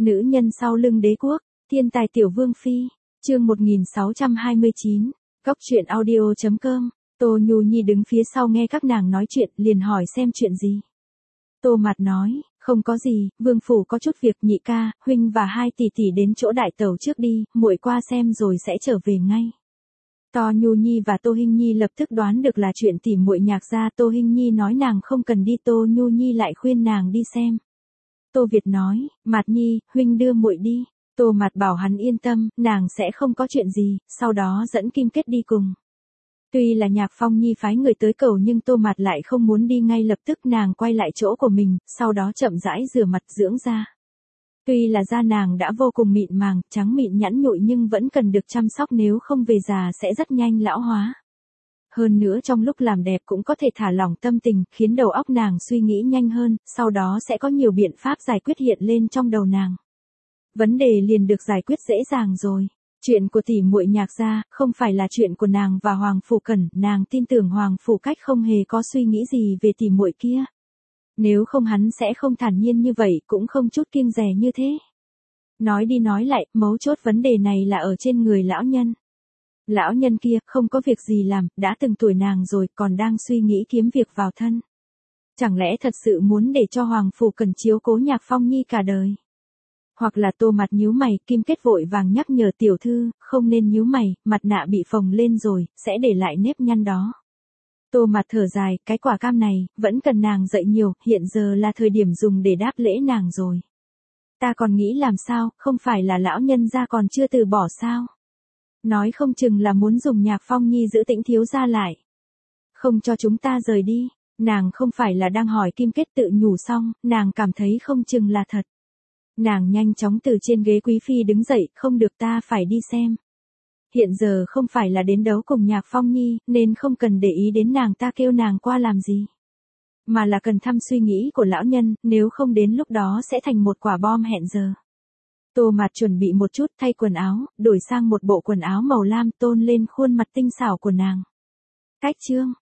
Nữ nhân sau lưng đế quốc, thiên tài tiểu vương phi, chương 1629, Cóc truyện audio.com, Tô Nhu Nhi đứng phía sau nghe các nàng nói chuyện, liền hỏi xem chuyện gì. Tô Mạt nói, không có gì, vương phủ có chút việc, nhị ca, huynh và hai tỷ tỷ đến chỗ đại tẩu trước đi, muội qua xem rồi sẽ trở về ngay. To Nhu Nhi và Tô Hinh Nhi lập tức đoán được là chuyện tỉ muội Nhạc gia. Tô Hinh Nhi nói nàng không cần đi, Tô Nhu Nhi lại khuyên nàng đi xem. Tô Việt nói, Mạt Nhi, huynh đưa muội đi. Tô Mạt bảo hắn yên tâm, nàng sẽ không có chuyện gì, sau đó dẫn Kim Kết đi cùng. Tuy là Nhạc Phong Nhi phái người tới cầu nhưng Tô Mạt lại không muốn đi ngay lập tức, nàng quay lại chỗ của mình, sau đó chậm rãi rửa mặt dưỡng da. Tuy là da nàng đã vô cùng mịn màng, trắng mịn nhẵn nhụi nhưng vẫn cần được chăm sóc, nếu không về già sẽ rất nhanh lão hóa. Hơn nữa trong lúc làm đẹp cũng có thể thả lỏng tâm tình, khiến đầu óc nàng suy nghĩ nhanh hơn, sau đó sẽ có nhiều biện pháp giải quyết hiện lên trong đầu nàng. Vấn đề liền được giải quyết dễ dàng rồi. Chuyện của tỷ muội Nhạc gia không phải là chuyện của nàng và Hoàng Phủ Cẩn, nàng tin tưởng Hoàng Phủ Cách không hề có suy nghĩ gì về tỷ muội kia. Nếu không hắn sẽ không thản nhiên như vậy, cũng không chút kiêng dè như thế. Nói đi nói lại, mấu chốt vấn đề này là ở trên người lão nhân. Lão nhân kia không có việc gì làm, đã từng tuổi nàng rồi, còn đang suy nghĩ kiếm việc vào thân. Chẳng lẽ thật sự muốn để cho Hoàng Phủ Cẩn chiếu cố Nhạc Phong Nhi cả đời? Hoặc là Tô Mạt nhíu mày, Kim Kết vội vàng nhắc nhở tiểu thư, không nên nhíu mày, mặt nạ bị phồng lên rồi, sẽ để lại nếp nhăn đó. Tô Mạt thở dài, cái quả cam này, vẫn cần nàng dạy nhiều, hiện giờ là thời điểm dùng để đáp lễ nàng rồi. Ta còn nghĩ làm sao, không phải là lão nhân gia còn chưa từ bỏ sao? Nói không chừng là muốn dùng Nhạc Phong Nhi giữ Tĩnh thiếu gia lại. Không cho chúng ta rời đi, nàng không phải là đang hỏi. Kim Kết tự nhủ xong, nàng cảm thấy không chừng là thật. Nàng nhanh chóng từ trên ghế quý phi đứng dậy, không được, ta phải đi xem. Hiện giờ không phải là đến đấu cùng Nhạc Phong Nhi, nên không cần để ý đến nàng ta kêu nàng qua làm gì. Mà là cần thăm suy nghĩ của lão nhân, nếu không đến lúc đó sẽ thành một quả bom hẹn giờ. Tô Mạt chuẩn bị một chút, thay quần áo, đổi sang một bộ quần áo màu lam, tôn lên khuôn mặt tinh xảo của nàng. Cách chương